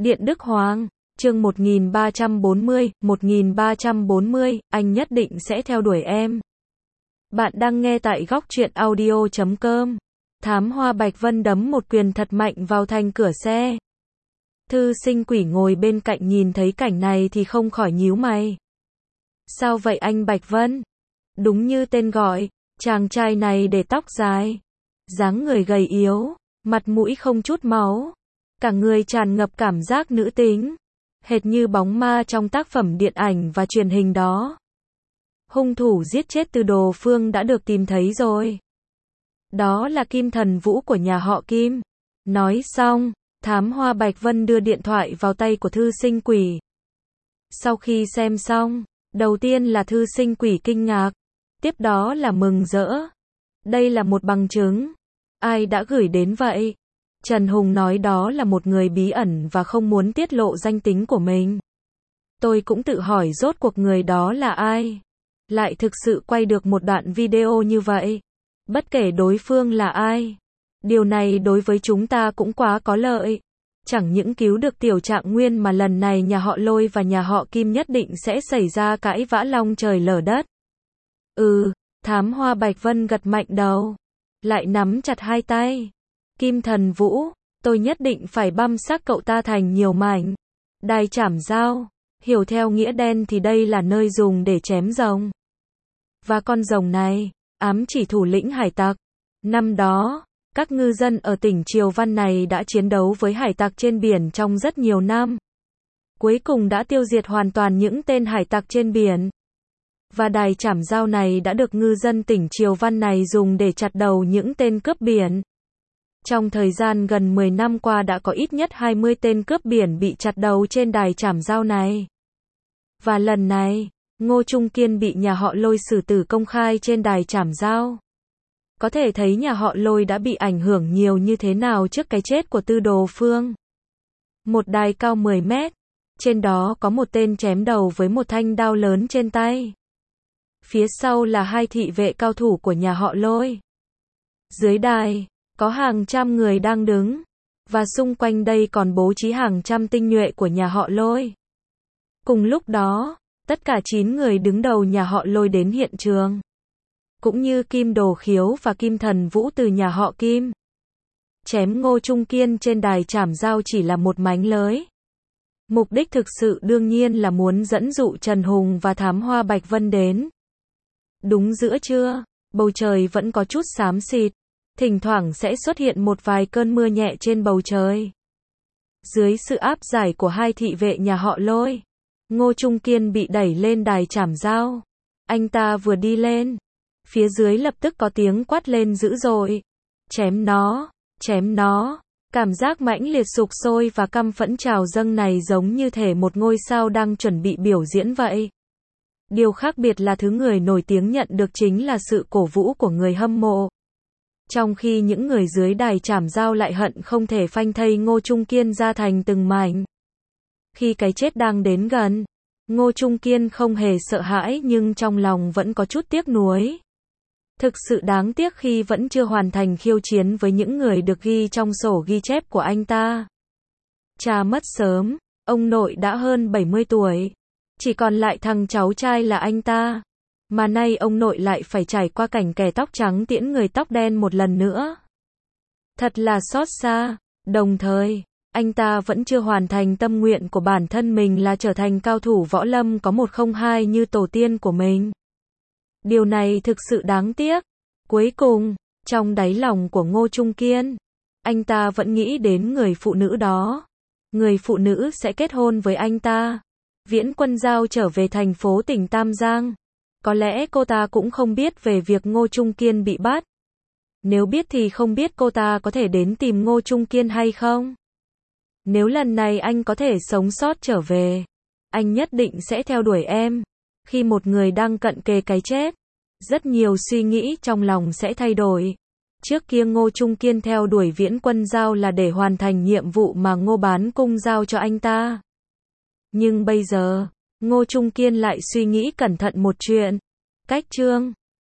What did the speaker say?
Điện Đức Hoàng, chương 1340, anh nhất định sẽ theo đuổi em. Bạn đang nghe tại góc truyện audio.com. Thám Hoa Bạch Vân đấm một quyền thật mạnh vào thành cửa xe. Thư Sinh Quỷ ngồi bên cạnh nhìn thấy cảnh này thì không khỏi nhíu mày. Sao vậy anh Bạch Vân? Đúng như tên gọi, chàng trai này để tóc dài, dáng người gầy yếu, mặt mũi không chút máu, cả người tràn ngập cảm giác nữ tính, hệt như bóng ma trong tác phẩm điện ảnh và truyền hình đó. Hung thủ giết chết Tư Đồ Phương đã được tìm thấy rồi. Đó là Kim Thần Vũ của nhà họ Kim. Nói xong, Thám Hoa Bạch Vân đưa điện thoại vào tay của Thư Sinh Quỷ. Sau khi xem xong, đầu tiên là Thư Sinh Quỷ kinh ngạc, tiếp đó là mừng rỡ. Đây là một bằng chứng. Ai đã gửi đến vậy? Trần Hùng nói đó là một người bí ẩn và không muốn tiết lộ danh tính của mình. Tôi cũng tự hỏi rốt cuộc người đó là ai? Lại thực sự quay được một đoạn video như vậy. Bất kể đối phương là ai, điều này đối với chúng ta cũng quá có lợi. Chẳng những cứu được Tiểu Trạng Nguyên mà lần này nhà họ Lôi và nhà họ Kim nhất định sẽ xảy ra cãi vã long trời lở đất. Thám Hoa Bạch Vân gật mạnh đầu, lại nắm chặt hai tay. Kim Thần Vũ, tôi nhất định phải băm xác cậu ta thành nhiều mảnh. Đài Trảm Dao, hiểu theo nghĩa đen thì đây là nơi dùng để chém rồng. Và con rồng này, ám chỉ thủ lĩnh hải tặc. Năm đó, các ngư dân ở tỉnh Triều Văn này đã chiến đấu với hải tặc trên biển trong rất nhiều năm. Cuối cùng đã tiêu diệt hoàn toàn những tên hải tặc trên biển. Và đài trảm dao này đã được ngư dân tỉnh Triều Văn này dùng để chặt đầu những tên cướp biển. Trong thời gian gần 10 năm qua đã có ít nhất 20 tên cướp biển bị chặt đầu trên đài trảm dao này. Và lần này, Ngô Trung Kiên bị nhà họ Lôi xử tử công khai trên đài trảm dao. Có thể thấy nhà họ Lôi đã bị ảnh hưởng nhiều như thế nào trước cái chết của Tư Đồ Phương. Một đài cao 10 mét, trên đó có một tên chém đầu với một thanh đao lớn trên tay. Phía sau là hai thị vệ cao thủ của nhà họ Lôi. Dưới đài, có hàng trăm người đang đứng, và xung quanh đây còn bố trí hàng trăm tinh nhuệ của nhà họ Lôi. Cùng lúc đó, tất cả 9 người đứng đầu nhà họ Lôi đến hiện trường. Cũng như Kim Đồ Khiếu và Kim Thần Vũ từ nhà họ Kim. Chém Ngô Trung Kiên trên đài trảm dao chỉ là một mánh lới. Mục đích thực sự đương nhiên là muốn dẫn dụ Trần Hùng và Thám Hoa Bạch Vân đến. Đúng giữa trưa, bầu trời vẫn có chút xám xịt, thỉnh thoảng sẽ xuất hiện một vài cơn mưa nhẹ trên bầu trời. Dưới sự áp giải của hai thị vệ nhà họ Lôi, Ngô Trung Kiên bị đẩy lên đài trảm dao. Anh ta vừa đi lên, phía dưới lập tức có tiếng quát lên dữ dội. Chém nó, chém nó. Cảm giác mãnh liệt sục sôi và căm phẫn trào dâng này giống như thể một ngôi sao đang chuẩn bị biểu diễn vậy. Điều khác biệt là thứ người nổi tiếng nhận được chính là sự cổ vũ của người hâm mộ. Trong khi những người dưới đài trảm dao lại hận không thể phanh thây Ngô Trung Kiên ra thành từng mảnh. Khi cái chết đang đến gần, Ngô Trung Kiên không hề sợ hãi nhưng trong lòng vẫn có chút tiếc nuối. Thực sự đáng tiếc khi vẫn chưa hoàn thành khiêu chiến với những người được ghi trong sổ ghi chép của anh ta. Cha mất sớm, ông nội đã hơn 70 tuổi. Chỉ còn lại thằng cháu trai là anh ta. Mà nay ông nội lại phải trải qua cảnh kẻ tóc trắng tiễn người tóc đen một lần nữa. Thật là xót xa. Đồng thời, anh ta vẫn chưa hoàn thành tâm nguyện của bản thân mình là trở thành cao thủ võ lâm có 102 như tổ tiên của mình. Điều này thực sự đáng tiếc. Cuối cùng, trong đáy lòng của Ngô Trung Kiên, anh ta vẫn nghĩ đến người phụ nữ đó. Người phụ nữ sẽ kết hôn với anh ta. Viễn Quân Giao trở về thành phố tỉnh Tam Giang. Có lẽ cô ta cũng không biết về việc Ngô Trung Kiên bị bắt. Nếu biết thì không biết cô ta có thể đến tìm Ngô Trung Kiên hay không. Nếu lần này anh có thể sống sót trở về, anh nhất định sẽ theo đuổi em. Khi một người đang cận kề cái chết, rất nhiều suy nghĩ trong lòng sẽ thay đổi. Trước kia Ngô Trung Kiên theo đuổi Viễn Quân Giao là để hoàn thành nhiệm vụ mà Ngô Bán Cung giao cho anh ta. Nhưng bây giờ, Ngô Trung Kiên lại suy nghĩ cẩn thận một chuyện. Cách Trương